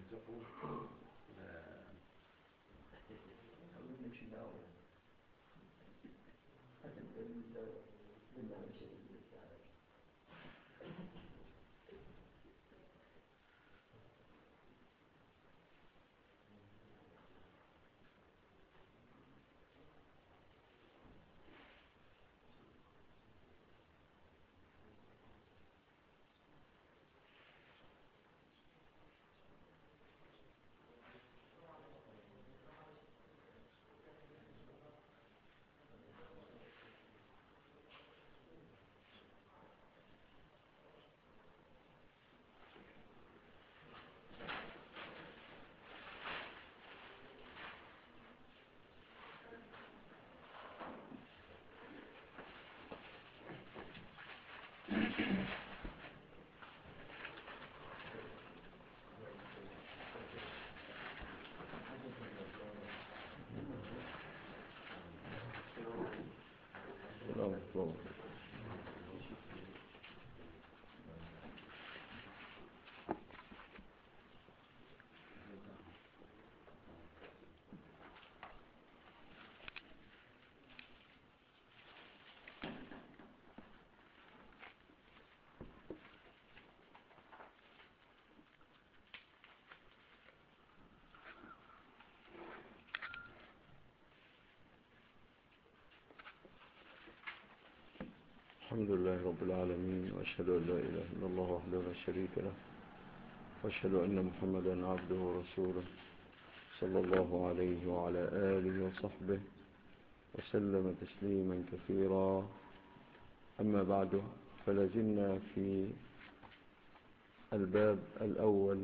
الحمد لله رب العالمين، وأشهد أن لا إله إلا الله وحده لا شريك له، وأشهد أن محمدا عبده ورسوله صلى الله عليه وعلى آله وصحبه وسلم تسليما كثيرا. أما بعد، فلازلنا في الباب الأول،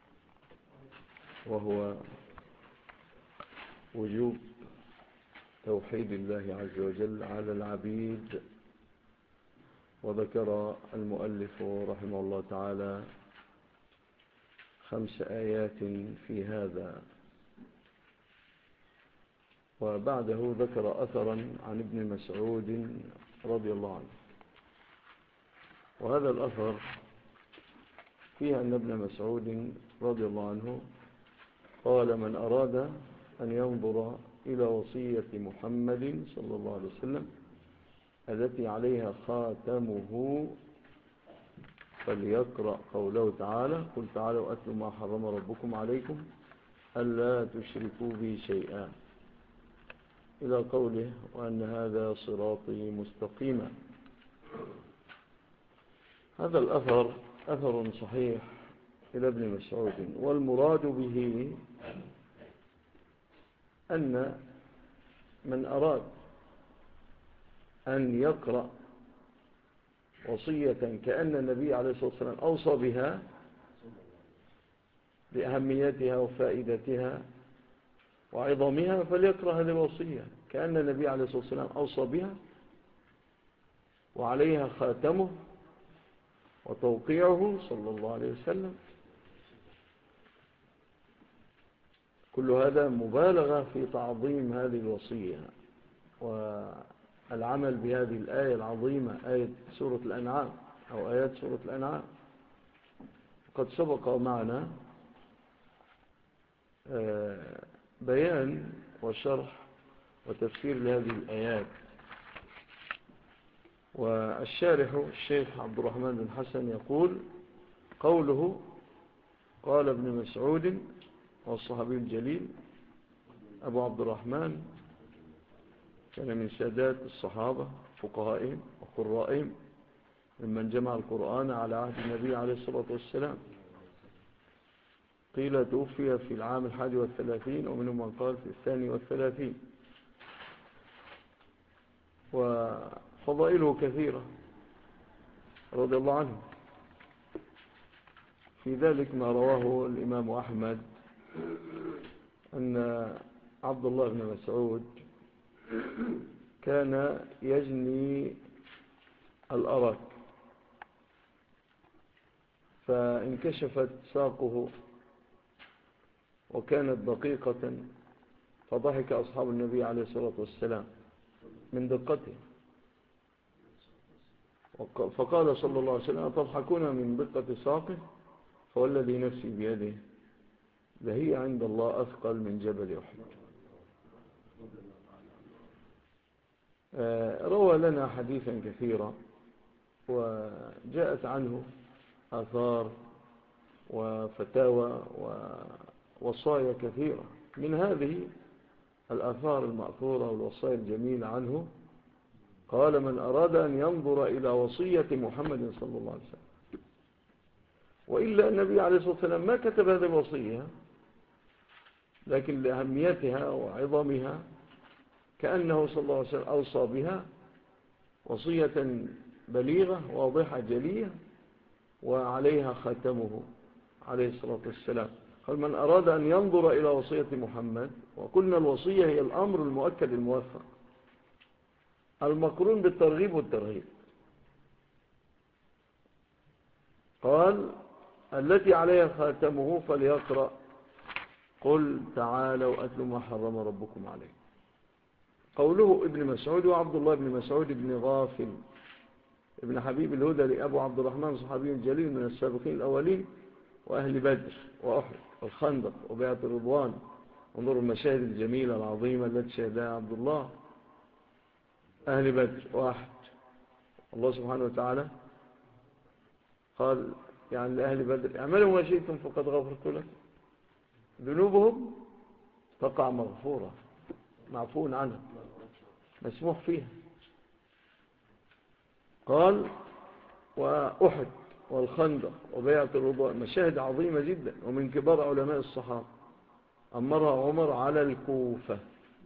وهو وجوب توحيد الله عز وجل على العبيد. وذكر المؤلف رحمه الله تعالى 5 آيات في هذا، وبعده ذكر أثرا عن ابن مسعود رضي الله عنه. وهذا الأثر فيه أن ابن مسعود رضي الله عنه قال: من أراد أن ينظر إلى وصية محمد صلى الله عليه وسلم التي عليها خاتمه فليقرأ قوله تعالى: قل تعالوا أتلوا ما حرم ربكم عليكم ألا تشركوا بي شيئا، إلى قوله: وأن هذا صراطي مستقيما. هذا الأثر أثر صحيح إلى ابن مسعود، والمراد به أن من أراد أن يقرأ وصية كأن النبي عليه الصلاة والسلام أوصى بها لأهميتها وفائدتها وعظمها، فليقرأ هذه الوصية كأن النبي عليه الصلاة والسلام أوصى بها وعليها خاتمه وتوقيعه صلى الله عليه وسلم. كل هذا مبالغة في تعظيم هذه الوصية والعمل بهذه الآية العظيمة، آية سورة الأنعام أو آيات سورة الأنعام. قد سبق معنا بيان وشرح وتفسير لهذه الآيات، والشارح الشيخ عبد الرحمن بن حسن يقول: قوله قال ابن مسعود والصحابي الجليل أبو عبد الرحمن كان من سادات الصحابة فقهائهم وقرائهم، ممن جمع القرآن على عهد النبي عليه الصلاة والسلام. قيل توفي في العام 31، ومنهم من قال في 32، وفضائله كثيرة رضي الله عنه. في ذلك ما رواه الإمام أحمد أن عبد الله بن مسعود كان يجني الأرك، فانكشفت ساقه وكانت دقيقة، فضحك أصحاب النبي عليه الصلاة والسلام من دقته، فقال صلى الله عليه وسلم: تضحكون من دقة ساقه؟ فوالذي نفسي بيده لهي عند الله أثقل من جبل أحد. روى لنا حديثا كثيرا وجاءت عنه آثار وفتاوى ووصايا كثيرة. من هذه الآثار المأثورة والوصايا الجميلة عنه قال: من أراد أن ينظر إلى وصية محمد صلى الله عليه وسلم، وإلا النبي عليه الصلاة والسلام ما كتب هذه الوصية، لكن لأهميتها وعظمها كأنه صلى الله عليه وسلم أوصى بها وصية بليغة واضحة جلية وعليها ختمه عليه الصلاة والسلام. قال: من أراد أن ينظر إلى وصية محمد، وقلنا الوصية هي الأمر المؤكد الموثق المقرون بالترغيب والترهيب. قال: التي عليها خاتمه فليقرأ قل تعالوا أتل ما حرم ربكم عليه. قوله ابن مسعود وعبد الله بن مسعود بن غافل ابن حبيب الهدلي أبو عبد الرحمن صحابي جليل من السابقين الأولين وأهل بدر وأحد والخندق وبيعة الرضوان. انظروا المشاهد الجميلة العظيمة التي شهدها عبد الله. أهل بدر واحد، الله سبحانه وتعالى قال يعني لأهل بدر: اعملوا ما شئتم فقد غفرت لكم، ذنوبهم تقع مغفورة معفو عنها مسموح فيها. قال: وأحد والخندق وبيعة الرضوان، مشاهد عظيمة جدا، ومن كبار علماء الصحابة. أمرها عمر على الكوفة،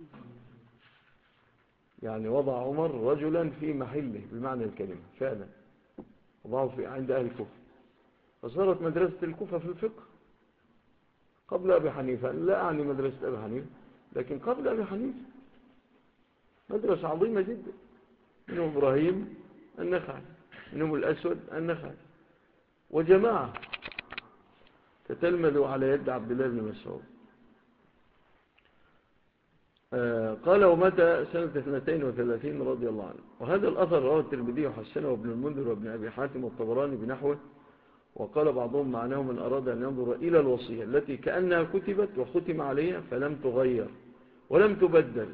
يعني وضع عمر رجلا في محله بمعنى الكلمة فعلا، وضعه عند أهل الكوفة، فصارت مدرسة الكوفة في الفقه قبل أبي حنيفة. لا أعني مدرسة أبي حنيفة، لكن قبل أبي حنيفة مدرسة عظيمة جدا. منهم إبراهيم النخعي، منهم الأسود النخعي، وجماعة تتلمذوا على يد عبد الله بن مسعود. قال: ومتى سنة 32 رضي الله عنه. وهذا الأثر رواه الترمذي وحسنه وابن المنذر وابن أبي حاتم والطبراني بنحوه. وقال بعضهم معناه: من أراد أن ينظر إلى الوصية التي كأنها كتبت وختم عليها فلم تغير ولم تبدل،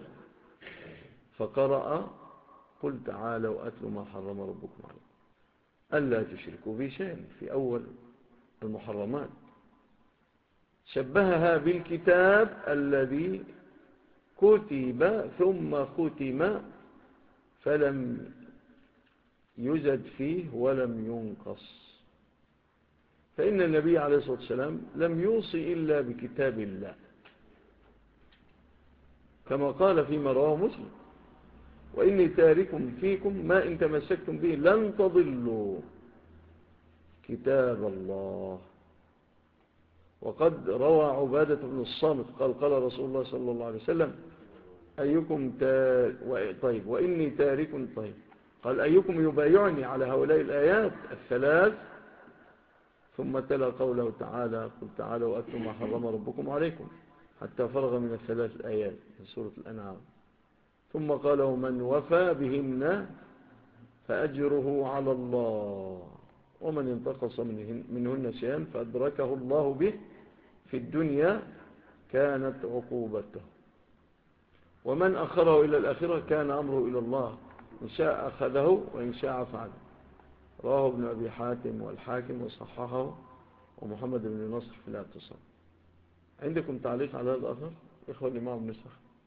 فقرأ قل تعالوا أتل ما حرم ربكم عليكم ألا تشركوا به شيئا في أول المحرمات، شبهها بالكتاب الذي كتب ثم ختم فلم يزد فيه ولم ينقص. فإن النبي عليه الصلاة والسلام لم يوصي إلا بكتاب الله، كما قال فيما رواه مسلم: وإني تارك فيكم ما إن تمسكتم به لن تضلوا كتاب الله. وقد روى عبادة بن الصامت قال: قال رسول الله صلى الله عليه وسلم: أيكم طيب وإني تارك طيب قال: أيكم يبايعني على هؤلاء الآيات الثلاث؟ ثم تلا قوله تعالى: قل تعالوا أتلوا ما حرم ربكم عليكم، حتى فرغ من الثلاث الآيات في سورة الأنعام. ثم قال: ومن وفى بهن فأجره على الله، ومن انتقص منهن شيئا فأدركه الله به في الدنيا كانت عقوبته، ومن أخره إلى الآخرة كان أمره إلى الله، إن شاء أخذه وإن شاء فعله. رواه ابن أبي حاتم والحاكم وصححه ومحمد بن نصر في الاعتصام. عندكم تعليق على هذا الأثر إخوة الإمام نسخ؟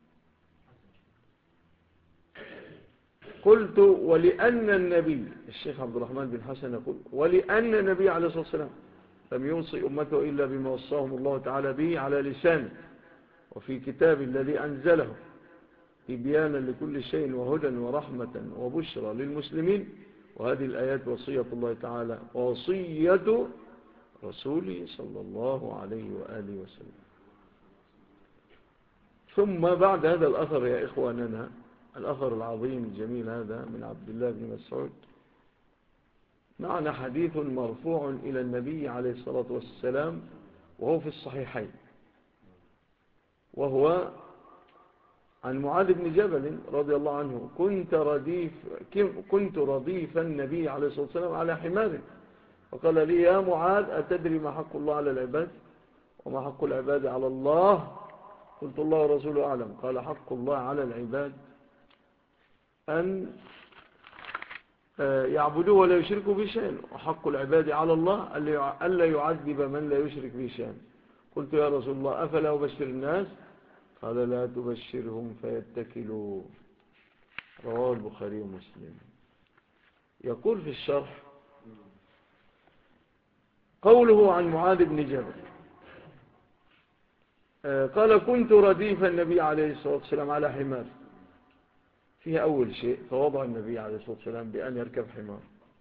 قلت: ولأن النبي الشيخ عبد الرحمن بن حسن يقول: ولأن النبي عليه الصلاة والسلام لم يوصي أمته إلا بما وصاهم الله تعالى به على لسانه وفي كتاب الذي أنزله بيانا لكل شيء وهدى ورحمة وبشرى للمسلمين. وهذه الآيات وصية الله تعالى ووصية رسوله صلى الله عليه وآله وسلم. ثم بعد هذا الأثر يا إخواننا، الأثر العظيم الجميل هذا من عبد الله بن مسعود، معنا حديث مرفوع إلى النبي عليه الصلاة والسلام وهو في الصحيحين، وهو عن معاذ بن جبل رضي الله عنه: كنت رديف النبي عليه الصلاة والسلام على حمار، فقال لي: يا معاذ أتدري ما حق الله على العباد؟ وما حق العباد على الله؟ قلت الله ورسوله أعلم. قال حق الله على العباد أن يعبدوه ولا يشركوا به شيئا، وحق العباد على الله ألا يعذب من لا يشرك به شيئا. قلت يا رسول الله أفلا أبشر الناس؟ قال لا تبشرهم فيتكلوا. رواه البخاري ومسلم. يقول في الشرح قوله عن معاذ بن جبل قال كنت رديف النبي عليه الصلاة والسلام على حمار. فيها أول شيء فوضع النبي عليه الصلاة والسلام بأن يركب حمار،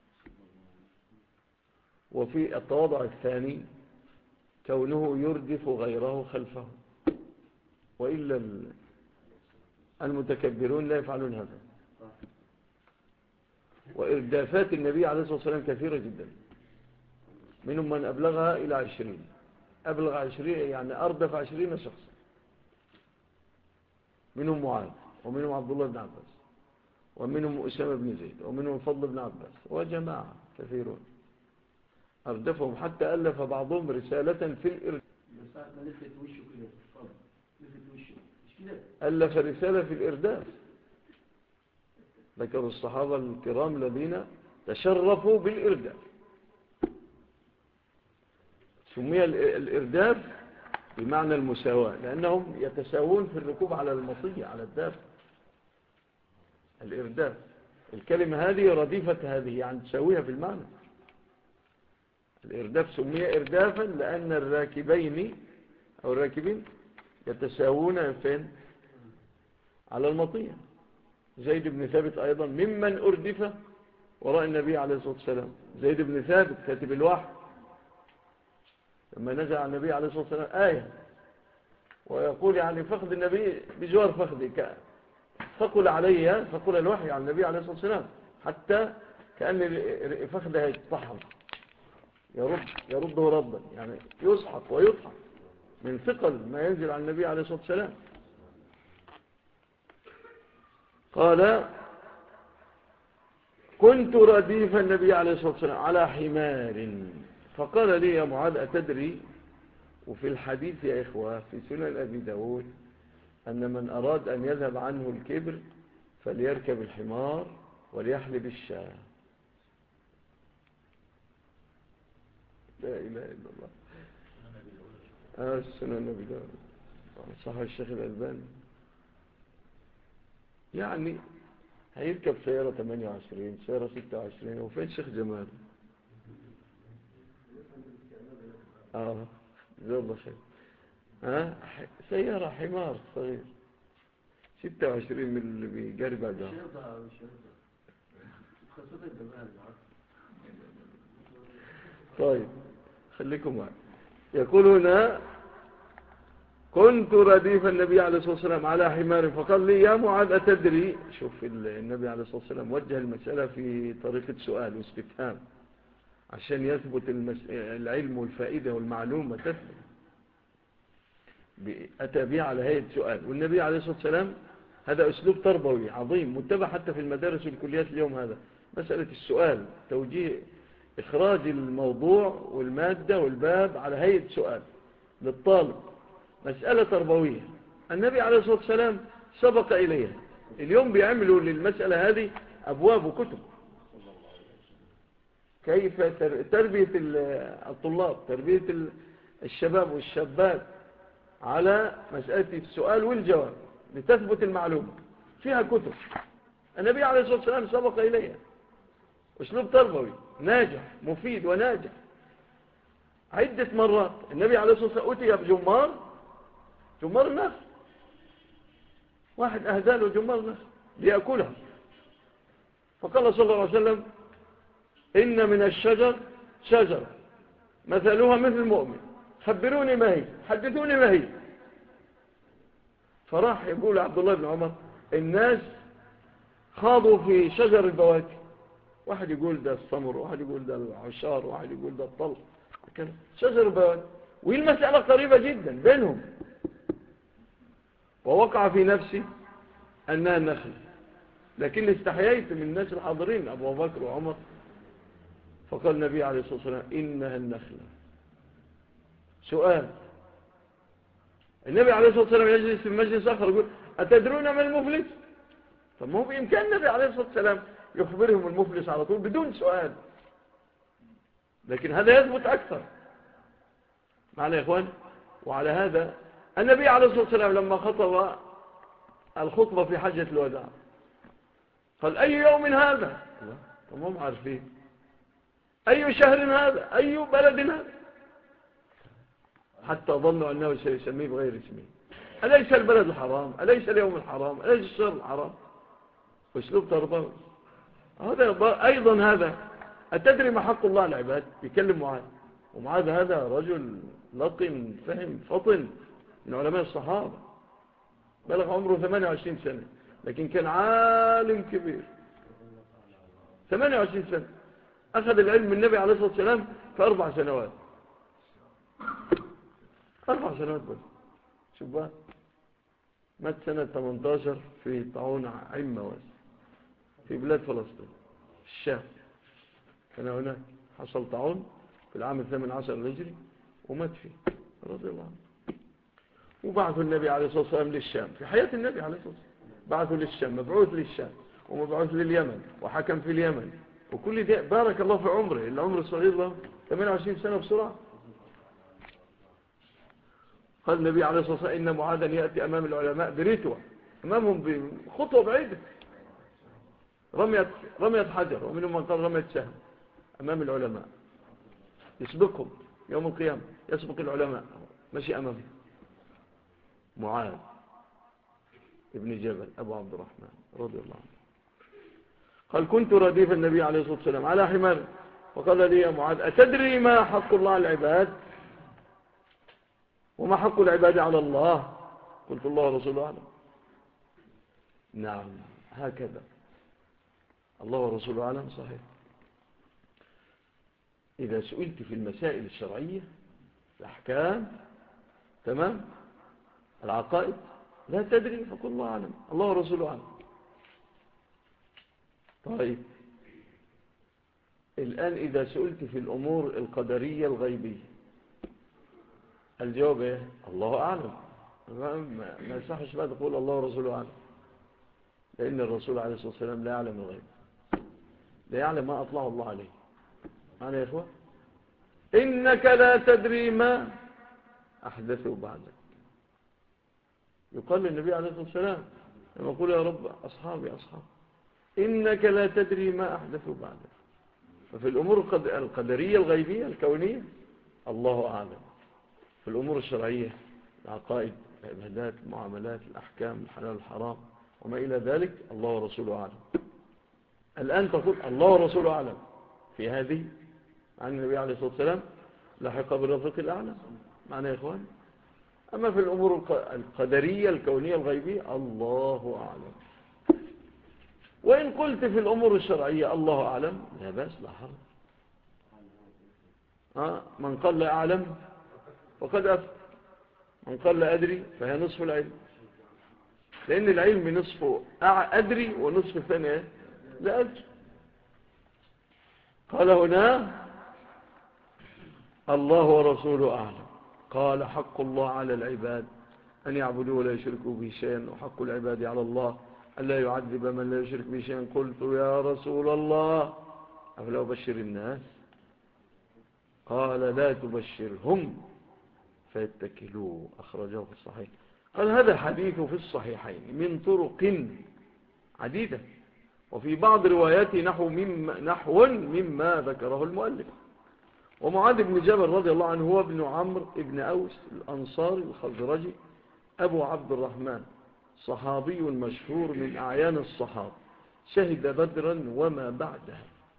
وفي التواضع الثاني كونه يردف غيره خلفه، وإلا المتكبرون لا يفعلون هذا. وإردافات النبي عليه الصلاة والسلام كثيرة جدا، منهم من أبلغها إلى 20، أبلغ 20 يعني أردف 20 شخصا، منهم معاذ، ومنهم عبد الله بن عباس، ومنهم أسامة بن زيد، ومنهم فضل بن عباس، وجماعة كثيرون أردفهم، حتى ألف بعضهم رسالة في الإرداف. ألف رسالة في الإرداف، ذكروا الصحابة الكرام الذين تشرفوا بالإرداف. سمي الإرداف بمعنى المساواة، لأنهم يتساوون في الركوب على المطية على الدابة. الإرداف الكلمة هذه رديفة هذه، يعني تساويها في المعنى. الإرداف سمي إردافا لأن الراكبين أو الراكبين يتساوون فين؟ على المطية. زيد بن ثابت أيضا ممن أردف وراء النبي عليه الصلاة والسلام. زيد بن ثابت كاتب الوحي، لما نزل على النبي عليه الصلاة والسلام آية ويقول يعني فخذ النبي بجوار فخذي، فقل علي فقل الوحي على النبي عليه الصلاة والسلام، حتى كأن فخذه يتطحن يرده ردا، يعني يسحق ويضحك من ثقل ما ينزل على النبي عليه الصلاة والسلام. قال كنت رديف النبي عليه الصلاة والسلام على حمار، فقال لي يا معاذ أتدري؟ وفي الحديث يا إخوة في سنن أبي داود أن من أراد أن يذهب عنه الكبر فليركب الحمار وليحلب الشاة. لا إله إلا الله. سنن أبي داود صح الشيخ الألباني. يعني هيركب سيارة 28 سيارة 26، وفين شيخ جمال؟ جزاه الله خير. سيارة حمار صغير 26 من اللي بيقرب ده. طيب خليكم معي. يقول هنا كنت رديف النبي عليه الصلاة والسلام على حمار، فقال لي يا معاذ أتدري؟ شوف النبي عليه الصلاة والسلام وجه المسألة في طريقة سؤال واستفهام عشان يثبت العلم والفائدة والمعلومة تثبت. أتى به على هيئة سؤال، والنبي عليه الصلاة والسلام هذا أسلوب تربوي عظيم متبع حتى في المدارس والكليات اليوم. هذا مسألة السؤال، توجيه إخراج الموضوع والمادة والباب على هيئة سؤال للطالب، مسألة تربوية. النبي عليه الصلاة والسلام سبق إليها. اليوم بيعملوا للمسألة هذه أبواب وكتب، كيف تربية الطلاب، تربية الشباب والشابات على مسألة السؤال والجواب لتثبت المعلومة، فيها كتب. النبي عليه الصلاة والسلام سبق إليها، أسلوب تربوي ناجح مفيد وناجح. عدة مرات النبي عليه الصلاة والسلام أتي جمار النخل، واحد أهدى له جمار النخل ليأكلها، فقال صلى الله عليه وسلم إن من الشجر شجرة مثلها مثل المؤمن، خبروني ما هي، حدثوني ما هي. فراح يقول عبد الله بن عمر الناس خاضوا في شجر البواكي، واحد يقول ده الصمر، واحد يقول ده العشار، واحد يقول ده الطلق، شجر البواكي، والمسألة قريبة جدا بينهم. ووقع في نفسي أنها النخل، لكن استحييت من الناس الحاضرين أبو بكر وعمر، فقال النبي عليه الصلاة والسلام إنها النخلة. سؤال النبي عليه الصلاة والسلام يجلس في مجلس آخر يقول أتدرون من المفلس؟ طب ما هو بإمكان النبي عليه الصلاة والسلام يخبرهم المفلس على طول بدون سؤال، لكن هذا يثبت أكثر معنا يا إخوان. وعلى هذا النبي عليه الصلاة والسلام لما خطب الخطبة في حجة الوداع قال أي يوم هذا؟ طب هم عارفين أي شهر هذا؟ أي بلد هذا؟ حتى ظنوا أنه سيسميه بغير اسمه. أليس البلد الحرام؟ أليس اليوم الحرام؟ أليس الشهر الحرام؟ أسلوب تربوي هذا أيضا. هذا أتدري ما حق الله على العباد؟ يكلم معاذ، ومعاذ هذا رجل لقن فهم فطن من علماء الصحابة، بلغ عمره 28 سنة لكن كان عالم كبير. 28 سنة أخذ العلم من النبي عليه الصلاة والسلام في 4 سنوات. 4 سنوات بس. شوف بقى، مات سنة 18 في طاعون عمواس في بلاد فلسطين الشام. كان هناك حصل طاعون في العام 18 الهجري ومات فيه رضي الله عنه. وبعثوا النبي عليه الصلاة والسلام للشام في حياة النبي عليه الصلاة والسلام، بعثوا للشام، مبعوث للشام ومبعوث لليمن وحكم في اليمن. وكل ده بارك الله في عمره، العمر الصغير له 28 سنة بسرعة. قال النبي عليه الصلاة والسلام إن معاذا يأتي أمام العلماء بريتوة، أمامهم بخطوة بعيدة، رمية حجر، ومنهم من قال رمية سهم أمام العلماء، يسبقهم يوم القيامة، يسبق العلماء ماشي أمامهم. معاذ ابن جبل أبو عبد الرحمن رضي الله عنه قال كنت رديف النبي عليه الصلاة والسلام على حمار، فقال لي يا معاذ أتدري ما حق الله على العباد وما حق العباد على الله؟ قلت الله ورسوله أعلم. نعم هكذا، الله ورسوله أعلم صحيح. إذا سئلت في المسائل الشرعية الأحكام تمام العقائد لا تدري فقل الله أعلم، الله ورسوله أعلم. طيب الآن إذا سئلت في الأمور القدرية الغيبية الجواب إيه؟ الله أعلم. ما يصحش بقى تقول الله ورسوله أعلم، لأن الرسول عليه الصلاة والسلام لا يعلم الغيب، لا يعلم ما أطلع الله عليه. أنا يا إخوة إنك لا تدري ما أحدثوا بعدك. يقال للنبي عليه الصلاة والسلام لما يقول يا رب أصحابي إنك لا تدري ما أحدثوا بعدك. ففي الأمور القدرية الغيبية الكونية الله أعلم، في الأمور الشرعية العقائد العبادات المعاملات الأحكام الحلال والحرام وما إلى ذلك الله ورسوله أعلم. الآن تقول الله ورسوله أعلم في هذه عن النبي عليه الصلاة والسلام لاحق بالرفيق الأعلى معنا يا إخوان. أما في الأمور القدرية الكونية الغيبية الله أعلم. وإن قلت في الأمور الشرعية الله أعلم لا بأس لا حرج. من قال لا أعلم فقد أفهم، من قال لا أدري فهي نصف العلم، لأن العلم نصفه أدري ونصف الثانية لا أدري. قال هنا الله ورسوله أعلم. قال حق الله على العباد أن يعبدوا ولا يشركوا به شيئا، وحق العباد على الله ألا يعذب من لا يشرك به شيئا. قلت يا رسول الله أفلا أبشر الناس؟ قال لا تبشرهم فيتكلوا، أخرجه في الصحيح. قال هذا حديث في الصحيحين من طرق عديدة، وفي بعض رواياته نحو مما ذكره المؤلف. ومعاذ بن جبل رضي الله عنه هو ابن عمرو ابن أوس الأنصاري الخزرجي أبو عبد الرحمن، صحابي مشهور من أعيان الصحابة، شهد بدرا وما بعدها،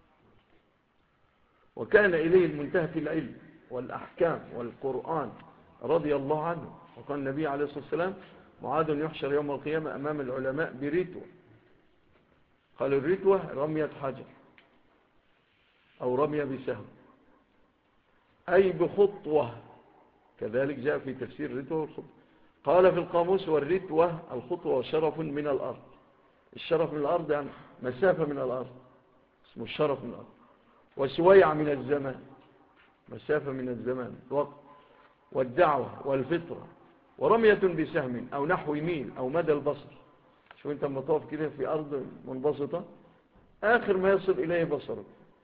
وكان إليه المنتهى في العلم والأحكام والقرآن رضي الله عنه. وقال النبي عليه الصلاة والسلام معاذ يحشر يوم القيامة أمام العلماء بريتوة. قال الريتوة رمية حجر أو رمية بسهم أي بخطوة، كذلك جاء في تفسير الريتوة والخطوة. قال في القاموس والريتوة الخطوة شرف من الأرض. الشرف من الأرض يعني مسافة من الأرض، اسمه الشرف من الأرض. وسويع من الزمان، مسافة من الزمان وقت. والدعوة والفطرة ورمية بسهم أو نحو ميل أو مدى البصر. شو أنت مطاف كده في أرض منبسطة آخر ما يصل إليه بصره.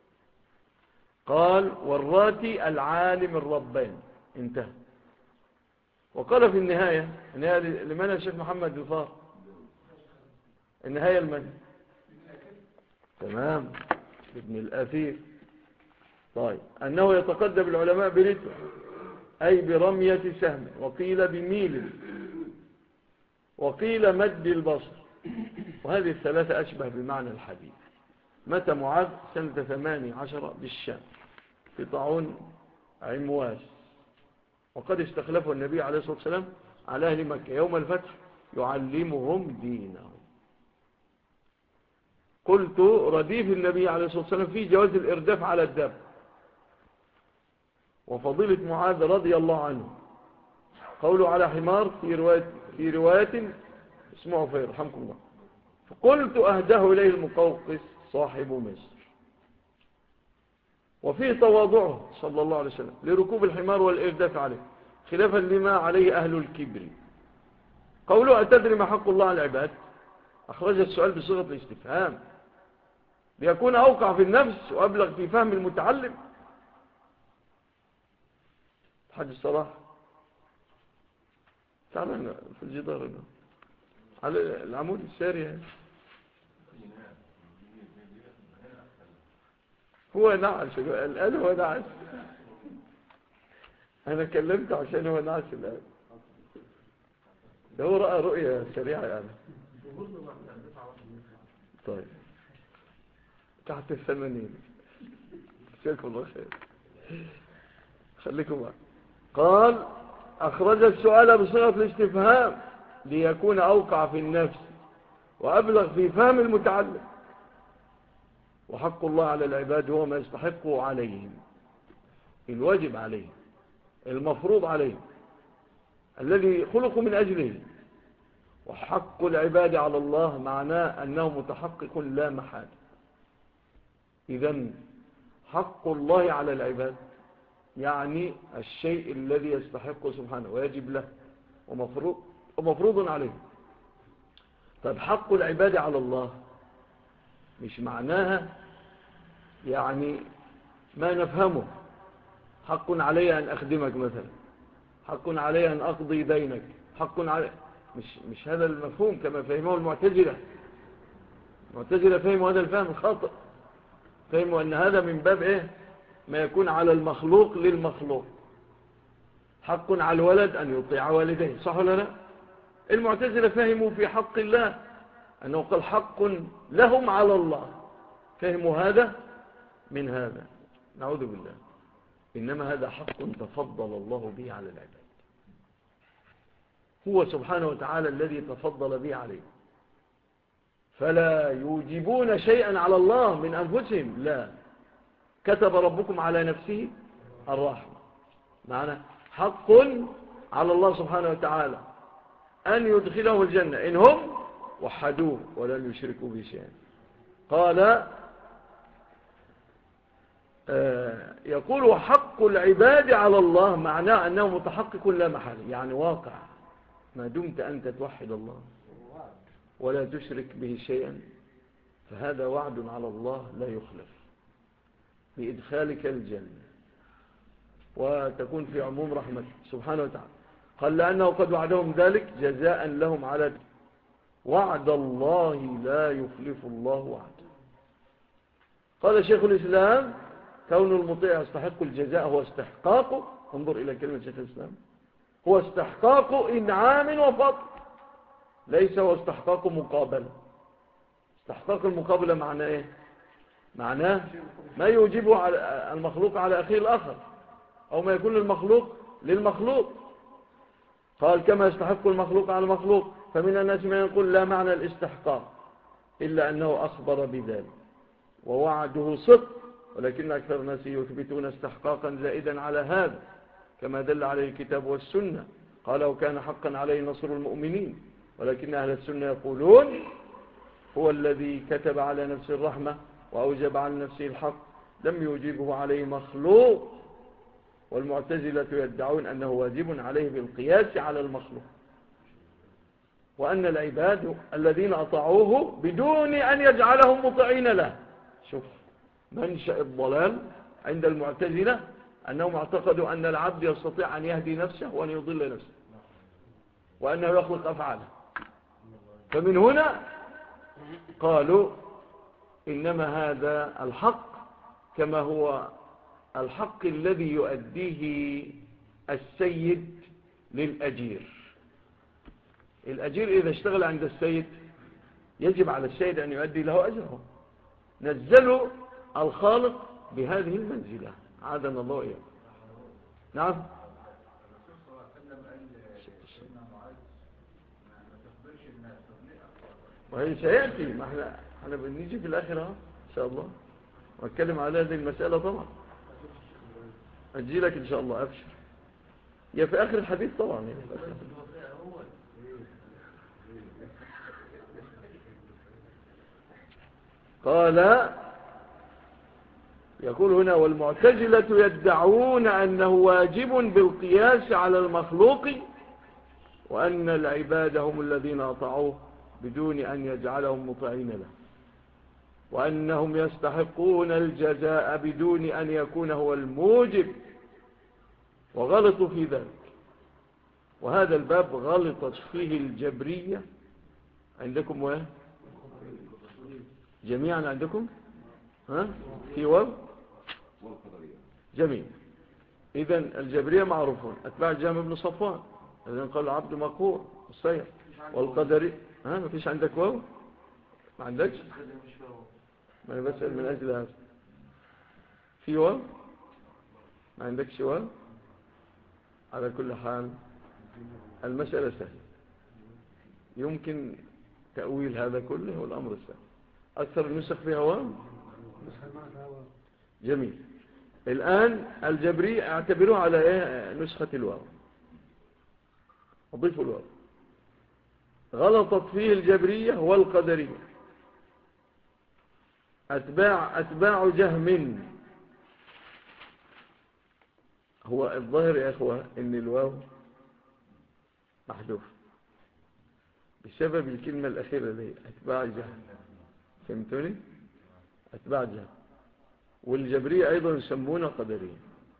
قال والراتي العالم الرباني، انتهى. وقال في النهاية لمن الشيخ محمد الفار؟ النهاية لمن؟ تمام، ابن الأثير. طيب أنه يتقدم العلماء برتم أي برمية سهم، وقيل بميل، وقيل مد البصر، وهذه الثلاثة أشبه بمعنى الحديث. متى معاذ؟ سنة 18 بالشام في طاعون عمواس، وقد استخلفه النبي عليه الصلاة والسلام على أهل مكة يوم الفتح يعلمهم دينهم. قلت رديف النبي عليه الصلاة والسلام في جواز الإرداف على الدب، وفضيلة معاذ رضي الله عنه قوله على حمار في رواية اسمعوا فيه رحمكم الله. فقلت أهده إليه المقوقس صاحب مصر. وفيه تواضعه صلى الله عليه وسلم لركوب الحمار والإرداف عليه خلافا لما عليه أهل الكبر. قوله أتدري ما حق الله على العباد؟ أخرج السؤال بصيغة الاستفهام ليكون أوقع في النفس وأبلغ في فهم المتعلم. حاج الصلاح تعال هنا في الجدار هنا على العمود الساري. هو نعش الآن، هو نعش. أنا كلمته عشان هو نعش الآن، ده هو رأى رؤية سريعة يعني. طيب تحت 80. جزاكم الله خير، خليكم معي. قال أخرج السؤال بصيغة الاستفهام ليكون أوقع في النفس وأبلغ في فهم المتعلم. وحق الله على العباد هو ما يستحقه عليهم، الواجب عليهم، المفروض عليهم، الذي خلقوا من أجله. وحق العباد على الله معناه أنه متحقق لا محال. إذن حق الله على العباد يعني الشيء الذي يستحقه سبحانه ويجب له ومفروض عليه. طيب حق العباد على الله مش معناها يعني ما نفهمه، حق علي أن أخدمك مثلا، حق علي أن أقضي دينك، حق علي، مش هذا المفهوم كما فهمه المعتزلة. المعتزلة فهموا هذا الفهم الخاطئ، فهموا أن هذا من باب إيه؟ ما يكون على المخلوق للمخلوق. حق على الولد أن يطيع والديه، صح ولا لا؟ المعتزلة فهموا في حق الله أنه قال حق لهم على الله، فهموا هذا من هذا، نعوذ بالله. إنما هذا حق تفضل الله به على العباد، هو سبحانه وتعالى الذي تفضل به عليه. فلا يوجبون شيئا على الله من أنفسهم، لا. كتب ربكم على نفسه الرحمة، معنى حق على الله سبحانه وتعالى أن يدخلهم الجنة إن هم وحدوه ولم يشركوا به شيئا. قال يقول حق العباد على الله معناه أنه متحقق لا محال، يعني واقع. ما دمت أنت توحد الله ولا تشرك به شيئا فهذا وعد على الله لا يخلف بإدخالك الجنة وتكون في عموم رحمته سبحانه وتعالى. قال لأنه قد وعدهم ذلك جزاء لهم على وعد الله لا يخلف الله وعده. قال شيخ الإسلام كون المطيع يستحق الجزاء هو استحقاقه، انظر إلى كلمة شيخ الإسلام، هو استحقاق إنعام وفضل، ليس هو استحقاق مقابلة. استحقاق المقابلة معناه إيه؟ معناه ما يوجبه على المخلوق على أخيه الآخر، أو ما يكون المخلوق للمخلوق. قال كما يستحق المخلوق على المخلوق. فمن الناس من يقول لا معنى الاستحقاق إلا أنه أخبر بذلك ووعده صدق، ولكن أكثر الناس يثبتون استحقاقا زائدا على هذا كما دل عليه الكتاب والسنة. قال وكان حقا عليه نصر المؤمنين، ولكن أهل السنة يقولون هو الذي كتب على نفسه الرحمة وأوجب على نفسه الحق، لم يوجبه عليه مخلوق والمعتزلة يدعون أنه واجب عليه بالقياس على المخلوق، وأن العباد الذين أطاعوه بدون أن يجعلهم مطيعين له. شوف منشأ الضلال عند المعتزلة، أنهم اعتقدوا أن العبد يستطيع أن يهدي نفسه وأن يضل نفسه، وأنه يخلق أفعاله. فمن هنا قالوا إنما هذا الحق كما هو الحق الذي يؤديه السيد للأجير. الأجير إذا اشتغل عند السيد يجب على السيد أن يؤدي له أجره. نزلوا الخالق بهذه المنزلة، عادنا الله إياه. نعم. وهي سيأتي، ما احنا بنيجي في الآخرة إن شاء الله واتكلم على هذه المسألة. طبعا أجي لك إن شاء الله، أبشر. يا في آخر الحديث طبعا يعني. قال يقول هنا والمعتزلة يدعون أنه واجب بالقياس على المخلوق، وأن العباد هم الذين أطاعوه بدون أن يجعلهم مطيعين له، وأنهم يستحقون الجزاء بدون أن يكون هو الموجب، وغلطوا في ذلك. وهذا الباب غلطت فيه الجبرية عندكم وين؟ جميعا عندكم؟ ها؟ في واو؟ جميل. إذن الجبرية معروفون، أتباع جهم بن صفوان الذين قالوا عبد مقهور السير. والقدري ها، ما فيش عندك واو؟ ما عندكش؟ ما أنا بسأل من أجل هذا. في واو؟ ما عندكش واو؟ على كل حال المسألة سهلة، يمكن تأويل هذا كله والأمر سهل. أكثر النسخ فيها واو؟ جميل. الآن الجبري اعتبروه على إيه؟ نسخة الواو، أضيفوا الواو. غلطت فيه الجبرية والقدرية. أتباع جهم، هو الظاهر يا أخوة إن الواو محذوف بسبب الكلمة الأخيرة اللي أتباع جهم. فهمتوني؟ أتباع جهم. والجبرية أيضا يسمونه قدرية.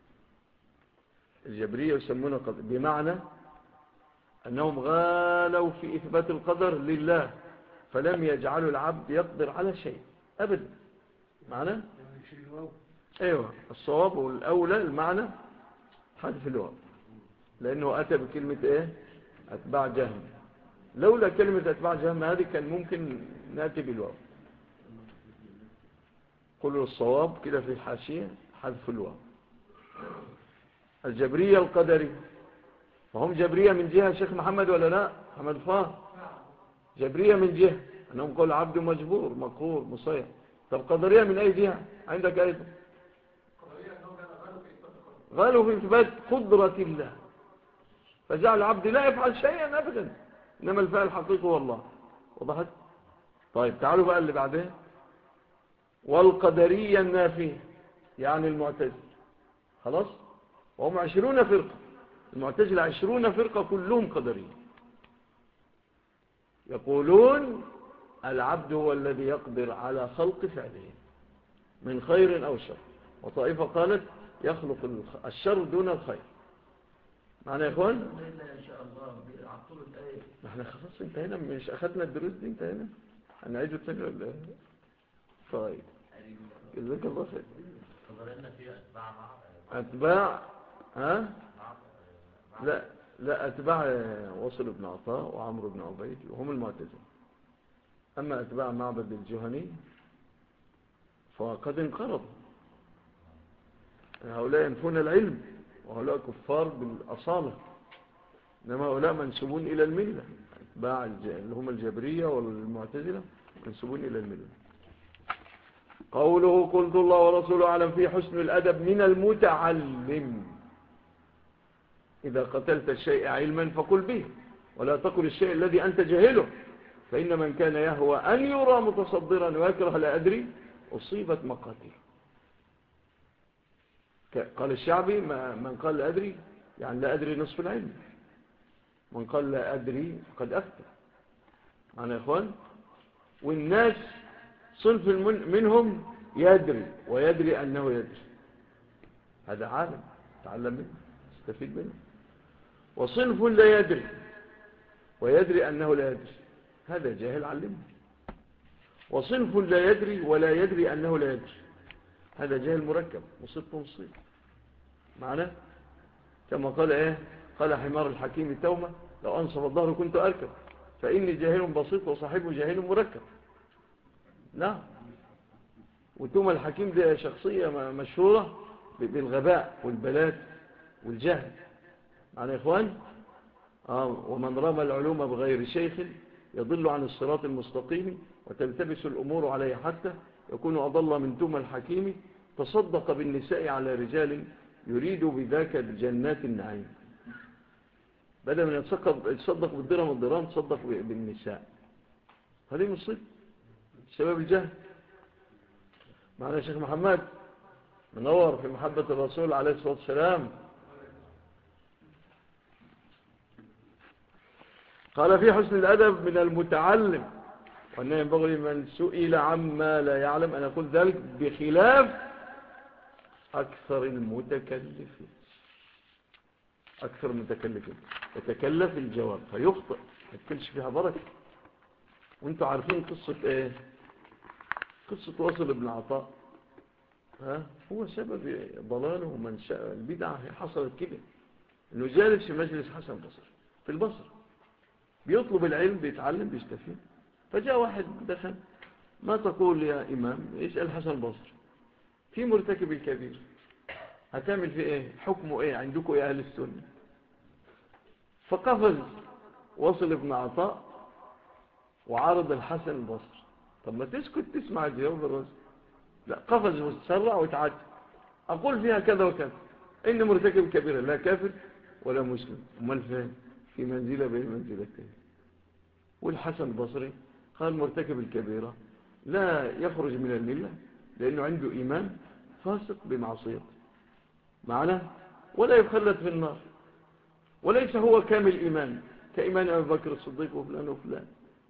الجبرية يسمونه قدر، بمعنى أنهم غالوا في إثبات القدر لله، فلم يجعلوا العبد يقدر على شيء أبدا. معنى؟ أيوة، الصواب والأولى المعنى حذف الواو، لأنه أتى بكلمة إيه؟ أتباع جهم. لولا كلمة أتباع جهم هذه كان ممكن نأتي بالواو. قلوا الصواب كده في الحاشية حذف الواو. الجبرية القدري، وهم جبرية من جهة شيخ محمد ولا لا؟ محمد فاه جبرية من جهة أنهم قالوا عبد مجبور مقهور مصير. طب قدرية من أي جهة عندك أيضا؟ قالوا في إثبات قدرة الله، فجعل العبد لا يفعل شيئا أبدا، إنما الفعل الحقيقي هو الله. وضحت؟ طيب تعالوا بقى اللي بعدها. والقدرية النافية يعني المعتزلة. خلاص، وهم 20 فرقة. المعتزلة 20 فرقة كلهم قدرية، يقولون العبد هو الذي يقدر على خلق فعله من خير أو شر. وطائفة قالت يخلق الشر دون الخير. معنى يا إخوان؟ إن شاء الله عطلوا الآية. احنا خلاص انتهينا، مش أخذنا الدروس دي انتهينا، هنعيده تاني ولا ايه؟ طيب جزاك الله خير. فضلنا فيها أتباع أتباع ها؟ لا أتباع وصل بن عطاء وعمرو بن عبيد وهم المعتزلة. أما أتباع معبد الجهني فقد انقرضوا، هؤلاء ينفون العلم وهؤلاء كفار بالأصالة، إنما هؤلاء منسوبون إلى الملة. أتباع اللي هم الجبرية والمعتزلة منسوبون إلى الملة. قوله قلت الله ورسوله أعلم في حسن الأدب من المتعلم. إذا قتلت الشيء علما فقل به، ولا تقل الشيء الذي أنت جاهله، فإن من كان يهوى أن يرى متصدرا ويكره لا أدري أصيبت مقاتل. قال الشعبي من قال لا أدري يعني لا أدري نصف العلم، من قال لا أدري فقد أفتى. معنا يا إخوان؟ والناس صنف منهم يدري ويدري أنه يدري، هذا عالم تعلم منه استفيد منه. وصنف لا يدري ويدري أنه لا يدري، هذا جاهل علمه. وصنف لا يدري ولا يدري أنه لا يدري، هذا جاهل مركب مصيب مصيب. معنا كما قال قال حمار الحكيم تومة لو أنصف الظهر كنت أركب، فإني جاهل بسيط وصاحبه جاهل مركب. لا، وتومة الحكيم ده شخصية مشهورة بالغباء والبلاد والجهل. معنا يا إخوان؟ ومن رمى العلوم بغير شيخ يضل عن الصراط المستقيم وتلتبس الأمور عليه حتى يكون أضل من تومة الحكيم تصدق بالنساء على رجال يريد بذاك جنات النعيم. بدل من يتصدق بالدرهم والدرهم تصدق بالنساء، هذه مصيبة سبب الجهل. معنا الشيخ محمد منور في محبة الرسول عليه الصلاة والسلام. قال في حسن الأدب من المتعلم وأنه ينبغي من سئل عما لا يعلم أن يقول ذلك بخلاف أكثر المتكلفين. أكثر المتكلفين يتكلف الجواب فيخطئ، ما تكلش فيها بركة. وانتوا عارفين قصة قصة واصل بن عطاء، هو سبب ضلاله ومنشأ البدعة حصلت كده، انه جالس في مجلس حسن بصري في البصر بيطلب العلم بيتعلم بيستفيد، فجاء واحد دخل ما تقول يا إمام، يسأل حسن البصري في مرتكب الكبير هتعمل في ايه، حكمه ايه عندكم يا أهل السنة؟ فقفز واصل ابن عطاء وعارض الحسن البصري. طب ما تسكت تسمع الجواب الرسول؟ لا، قفز وتسرع وتعد. أقول فيها كذا وكذا، إن مرتكب كبيرة لا كافر ولا مسلم، امال فين؟ في منزلة بين منزلتين. والحسن البصري قال مرتكب الكبيرة لا يخرج من الملة لأنه عنده إيمان فاسق بمعصيته معنا، ولا يخلد في النار، وليس هو كامل إيمان كإيمان أبي بكر الصديق وفلان وفلان.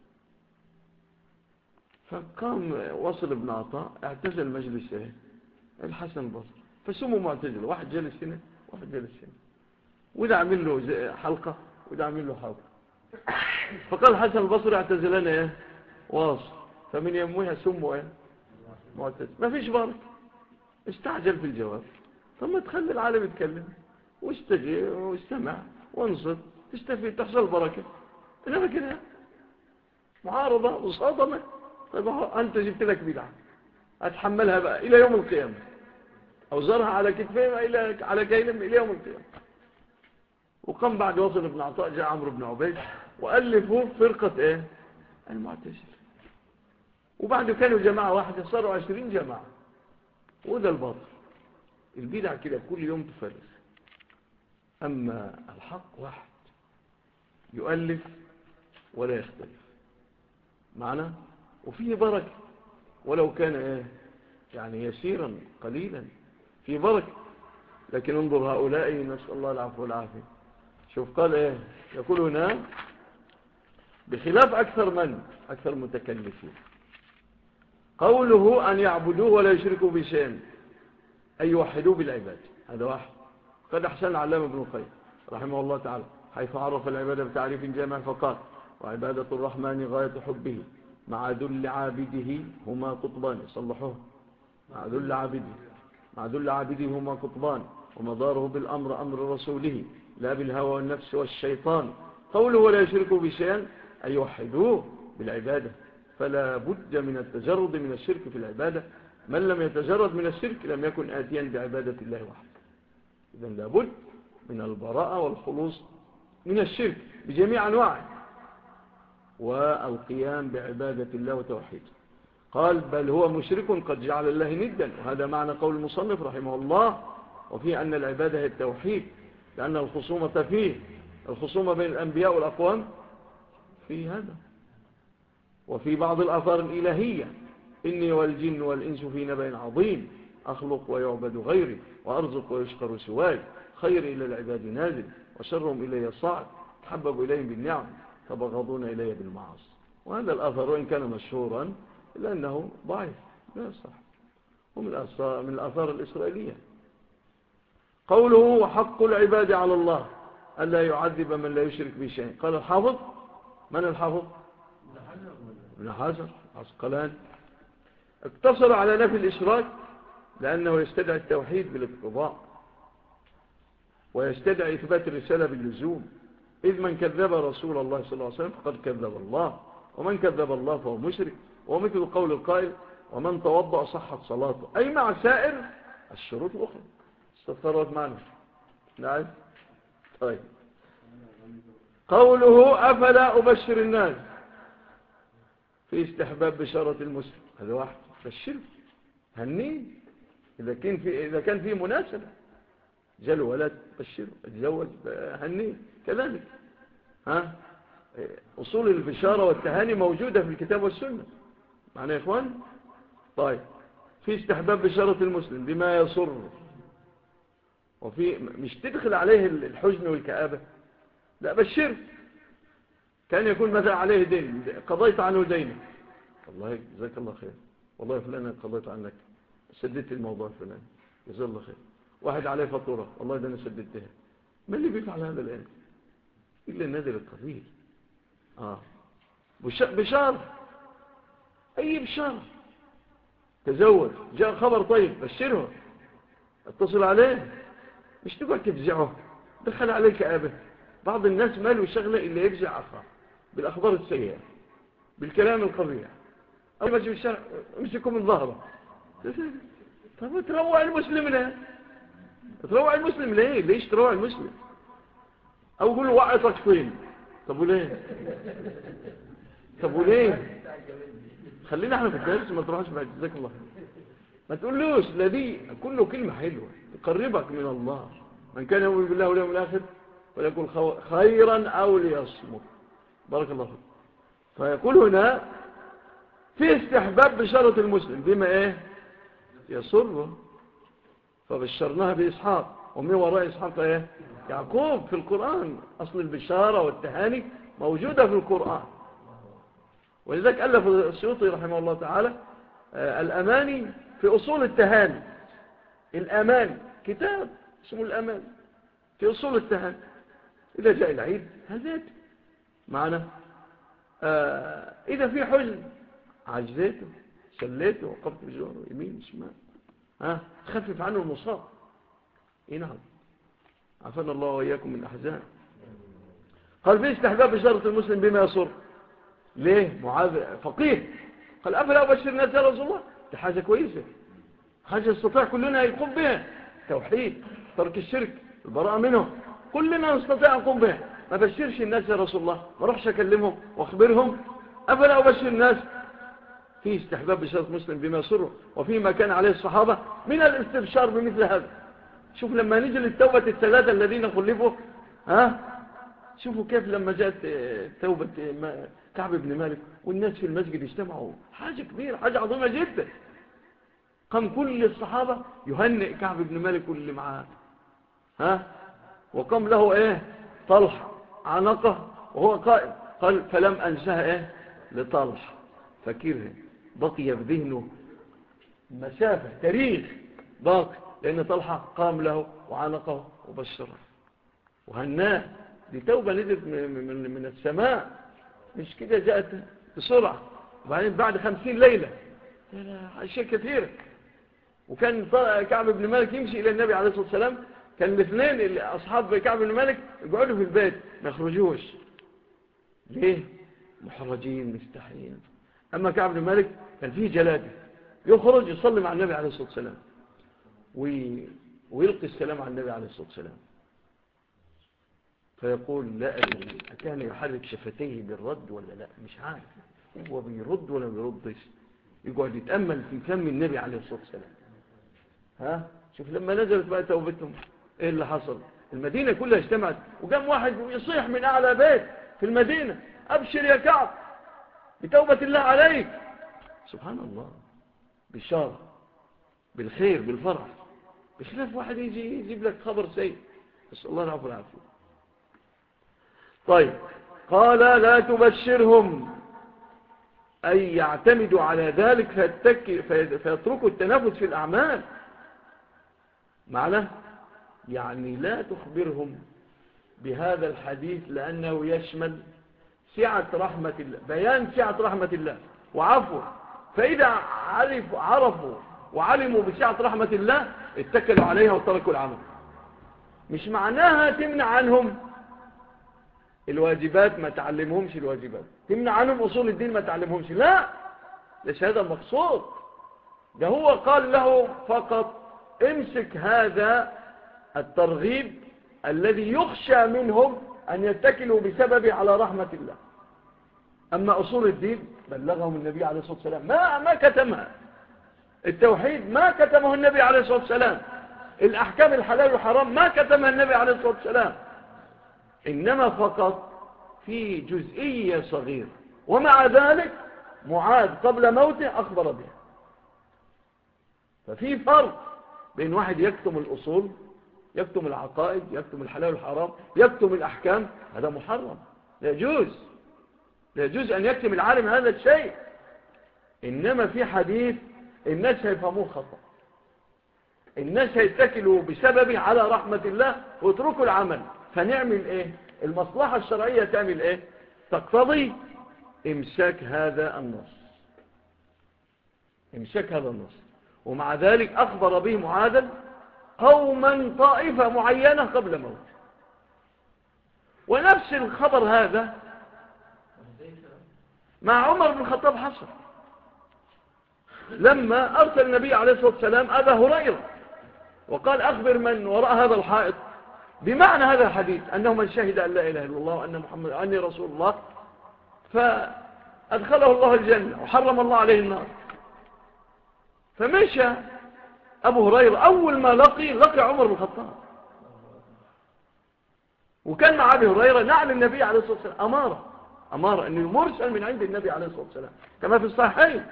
فقام وصل ابن عطاء اعتزل مجلس الحسن البصري، فسموا معتزل، واحد جالس هنا واحد جالس هنا، وده عمل له حلقة وده عمل له حلقة. فقال الحسن البصري اعتزلنا واصل، فمن يموها سموا معتزل. ما فيش بركة، استعجل في الجواب. ثم تخلي العالم يتكلم واستمع وانصت تستفيد تحصل بركة. إنما كده معارضة مصادمة، طيب أنت جبت لك بدعة أتحملها بقى إلى يوم القيامة، أوزرها على كتفين على كيلم إلى يوم القيامة. وقام بعد وصل ابن عطاء جاء عمرو بن عبيد وألفوا فرقة المعتزلة، وبعد كانوا جماعة واحدة صاروا 20 جماعة. وده الباطل، البدع كده كل يوم تفرق. أما الحق واحد يؤلف ولا يختلف معنا، وفيه بركة ولو كان يعني يسيرا قليلا في بركة. لكن انظر هؤلاء نسأل الله العفو والعافية. شوف قال يقول هنا بخلاف أكثر متكلفين. قوله أن يعبدوه ولا يشركوا بشيء أن يوحدوه بالعباد، هذا واحد. قد أحسن العلامة ابن القيم رحمه الله تعالى حيث عرف العبادة بتعريف جامع فقال وعبادة الرحمن غاية حبه مع ذل عابده هما قطبان. صلحوه، مع ذل عابده هما قطبان ومداره بالأمر أمر رسوله لا بالهوى والنفس والشيطان. قوله ولا يشركوا بشيئا أن يوحدوه بالعبادة، فلا بد من التجرد من الشرك في العبادة. من لم يتجرد من الشرك لم يكن آتيا بعبادة الله وحده. إذن لا بد من البراءة والخلوص من الشرك بجميع أنواعه والقيام بعبادة الله وتوحيده. قال بل هو مشرك قد جعل الله ندا، وهذا معنى قول المصنف رحمه الله وفيه أن العبادة هي التوحيد، لأن الخصومة فيه الخصومة بين الأنبياء والأقوام في هذا. وفي بعض الآثار الإلهية إني والجن والإنس في نبأ عظيم، أخلق ويعبد غيري، وأرزق ويشكر سواي، خير إلى العباد نازل، وشرهم إلي صاعد، تحبب إليهم بالنعم، فبغضون إلي بالمعاصي. وهذا الأثر وإن كان مشهورا إلا أنه ضعيف لا يصح، ومن الآثار الإسرائيلية. قوله وحق العباد على الله ألا يعذب من لا يشرك به شيئا. قال الحافظ، من الحافظ؟ ابن حجر عسقلاني، اقتصر على نفي الإشراك لأنه يستدعي التوحيد بالاقتضاء، ويستدعي إثبات الرسالة باللزوم، إذ من كذب رسول الله صلى الله عليه وسلم فقد كذب الله، ومن كذب الله فهو مشرك. ومثل قول القائل ومن توضأ صحت صلاته، أي مع سائر الشروط الأخرى. استفسرت معنا نعم. طيب، قوله أفلا أبشر الناس في استحباب بشارة المسلم، هذا واحد بشره هنيه إذا كان فيه مناسبة، جاله ولد بشره، اتزوج هنيه كذلك. أصول البشارة والتهاني موجودة في الكتاب والسنة معنا يا إخوان. طيب، في استحباب بشارة المسلم بما يسر، وفي مش تدخل عليه الحزن والكآبة، لا بشره. كان يكون مثلا عليه دين، قضيت عنه دينه، والله جزاك الله خير، والله فلان قضيت عنك، سددت الموضوع فلان، جزاك الله خير. واحد عليه فاتورة، والله ده أنا سددتها. ما اللي بيفعل هذا الآن إلا النادر القليل. بشارة، أي بشارة. تزوج، جاء خبر طيب بشره، اتصل عليه، مش تقعد تفزعه، دخل عليك كآبة. بعض الناس ما له شغلة إلا يفزع أخاه بالأخبار السيئة، بالكلام القبيح، أو ما تجيب الشارع امسكوا من ظهره. طب تروع المسلم ليه؟ تروع المسلم ليه؟ ليش تروع المسلم؟ أو قول له وعطك فين؟ طب وليه؟ طب وليه؟ خلينا احنا في الدرس، ما تروحش بعد، جزاك الله. ما تقولوش الذي كله كلمة حلوة تقربك من الله. من كان يؤمن بالله واليوم الآخر وليقول خيرا أو ليصمت. بارك الله فيك. فيقول هنا في استحباب بشارة المسلم بما يسره، فبشرناها بإسحاق، ومن وراء إسحاق يعقوب. في القرآن أصل البشارة والتهاني موجودة في القرآن، ولذلك ألف السيوطي رحمه الله تعالى الأماني في أصول التهاني. الأمان كتاب اسمه الأمان في أصول التهاني. إذا جاء العيد هزيت معنا، إذا في حزن عجزته سليته وقفت بجواره يمين شمال، تخفف عنه المصاب. نعم، عافانا الله وإياكم من الأحزان. قال في استحباب بشارة المسلم بما يسر. ليه؟ معاذ فقيه قال أفلا أبشر الناس يا رسول الله؟ دي حاجة كويسة، حاجة يستطيع كلنا يقوم بها، توحيد، ترك الشرك، البراءة منه، كلنا نستطيع نقوم بها. ما بشرش الناس يا رسول الله؟ ما روحش أكلمهم وأخبرهم؟ أفلا أبشر الناس؟ في استحباب بشارة مسلم بما يسره، وفيما كان عليه الصحابة من الاستبشار بمثل هذا. شوف لما نيجي للتوبة الثلاثة الذين خلفوا، شوفوا كيف لما جاءت توبة كعب بن مالك والناس في المسجد اجتمعوا، حاجة كبيرة، حاجة عظيمة جدا. قام كل الصحابة يهنئ كعب بن مالك واللي معاه، وقام له طلح عنقه وهو قائم. قال فلم أنسها لطلح، فكره بقي في ذهنه مسافة تاريخ باقي، لأن طلحة قام له وعنقه وبشره وهناه. دي توبة نزلت من السماء، مش كده جاءت بسرعة. وبعدين بعد 50 ليلة، أشياء كثيرة. وكان كعب بن مالك يمشي إلى النبي عليه الصلاة والسلام، كان الاثنين أصحاب كعب بن مالك يقعدوا في البيت ما يخرجوش. ليه؟ محرجين مستحيين. أما كعب بن مالك كان فيه جلادة، يخرج يصلي مع النبي عليه الصلاة والسلام ويلقي السلام على النبي عليه الصلاة والسلام، فيقول لا أدري أكان يحرك شفتيه بالرد ولا لا، مش عارف هو بيرد ولا بيردش. يقعد يتأمل في فم النبي عليه الصلاة والسلام. شوف لما نزلت بقى توبتهم ايه اللي حصل. المدينة كلها اجتمعت، وقام واحد يصيح من أعلى بيت في المدينة أبشر يا كعب بتوبة الله عليك. سبحان الله، بشارة بالخير بالفرح، بخلاف واحد يجي يجيب لك خبر سيء. نسأل الله العفو والعافية. طيب، قال لا تبشرهم، أي يعتمدوا على ذلك فيتركوا التنافس في الأعمال. معنى يعني لا تخبرهم بهذا الحديث، لأنه يشمل سعة رحمة الله، بيان سعة رحمة الله وعفوه. فإذا عرفوا وعلموا بسعة رحمة الله اتكلوا عليها وتركوا العمل. مش معناها تمنع عنهم الواجبات، ما تعلمهمش الواجبات، تمنع عنهم أصول الدين، ما تعلمهمش، لا، ليس هذا المقصود. ده هو قال له فقط امسك هذا الترغيب الذي يخشى منهم أن يتكلوا بسببه على رحمة الله. أما أصول الدين بلغهم النبي عليه الصلاة والسلام، ما كتمها. التوحيد ما كتمه النبي عليه الصلاة والسلام. الأحكام الحلال والحرام ما كتمها النبي عليه الصلاة والسلام. إنما فقط في جزئية صغيرة، ومع ذلك معاذ قبل موته أخبر بها. ففي فرق بين واحد يكتم الأصول، يكتم العقائد، يكتم الحلال والحرام، يكتم الأحكام، هذا محرم، لا يجوز أن يكتم العالم هذا الشيء. إنما في حديث الناس هيفهموه خطأ، الناس هيتكلوا بسببه على رحمة الله واتركوا العمل. فنعمل ايه؟ المصلحة الشرعية تعمل ايه؟ تقتضي امساك هذا النص، امساك هذا النص. ومع ذلك أخبر به معاذا قوما طائفة معينة قبل موت. ونفس الخبر هذا مع عمر بن الخطاب حصل لما أرسل النبي عليه الصلاة والسلام أبا هريرة وقال أخبر من وراء هذا الحائط بمعنى هذا الحديث، أنه من شهد أن لا إله إلا الله وأن محمد أني رسول الله فأدخله الله الجنة وحرم الله عليه النار. فمشى أبو هريرة، أول ما لقي عمر بن الخطاب، وكان مع أبي هريرة نعل النبي عليه الصلاة والسلام أمارة أنه مرسل من عند النبي عليه الصلاة والسلام كما في الصحيحين.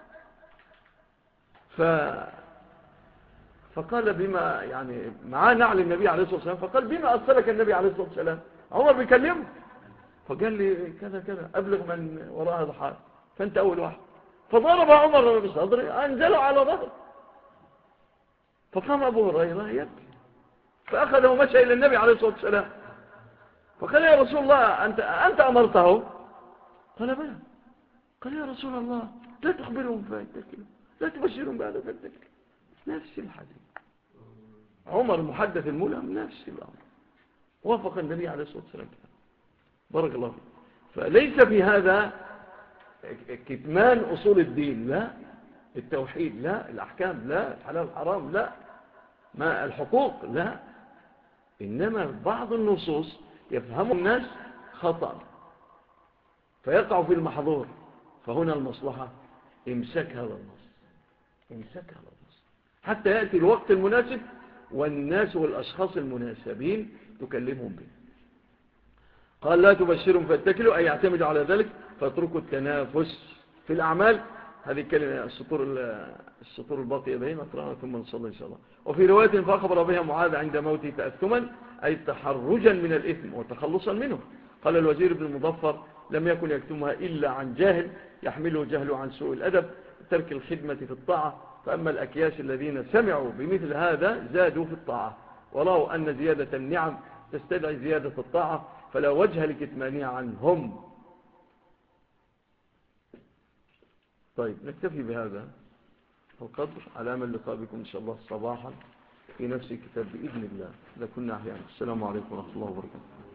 فقال بما يعني معاه نعل النبي عليه الصلاة والسلام، فقال بما أرسلك النبي عليه الصلاة والسلام؟ عمر بيكلمه، فقال لي كذا كذا، أبلغ من وراء هذا الحائط، فأنت أول واحد. فضرب عمر بصدره أنزله على ظهره، فقام أبو هريرة يبكي، فأخذه ومشى إلى النبي عليه الصلاة والسلام، فقال يا رسول الله أنت أمرته؟ قال بلى. قال يا رسول الله لا تخبرهم فيتكلوا، لا تبشرهم بهذا فيتكلوا. نفس الحديث، عمر المحدث الملهم نفس الأمر، وافق النبي عليه الصلاة والسلام. بارك الله فيك. فليس في هذا كتمان أصول الدين، لا، التوحيد لا، الأحكام لا، الحلال والحرام لا، ما الحقوق لا. إنما بعض النصوص يفهم الناس خطأ فيقع في المحظور، فهنا المصلحة امسك هذا النص، حتى يأتي الوقت المناسب والناس والأشخاص المناسبين تكلمهم به. قال لا تبشرهم فاتكلوا، أي يعتمدوا على ذلك فاتركوا التنافس في الأعمال. هذه الكلمة السطور الباقية بين أقرأنا ثم نصلي إن شاء الله. وفي رواية فأخبر بها معاذ عند موته تأثما، أي تحرجا من الإثم وتخلصا منه. قال الوزير بن المظفر لم يكن يكتمها إلا عن جاهل يحمله جهله عن سوء الأدب ترك الخدمة في الطاعة. فأما الأكياس الذين سمعوا بمثل هذا زادوا في الطاعة، ورأوا أن زيادة النعم تستدعي زيادة الطاعة، فلا وجه لكتمانها عنهم. طيب، نكتفي بهذا القدر على أمل اللقاء بكم إن شاء الله صباحا في نفس الكتاب بإذن الله إذا كنا أحيانا. السلام عليكم ورحمة الله وبركاته.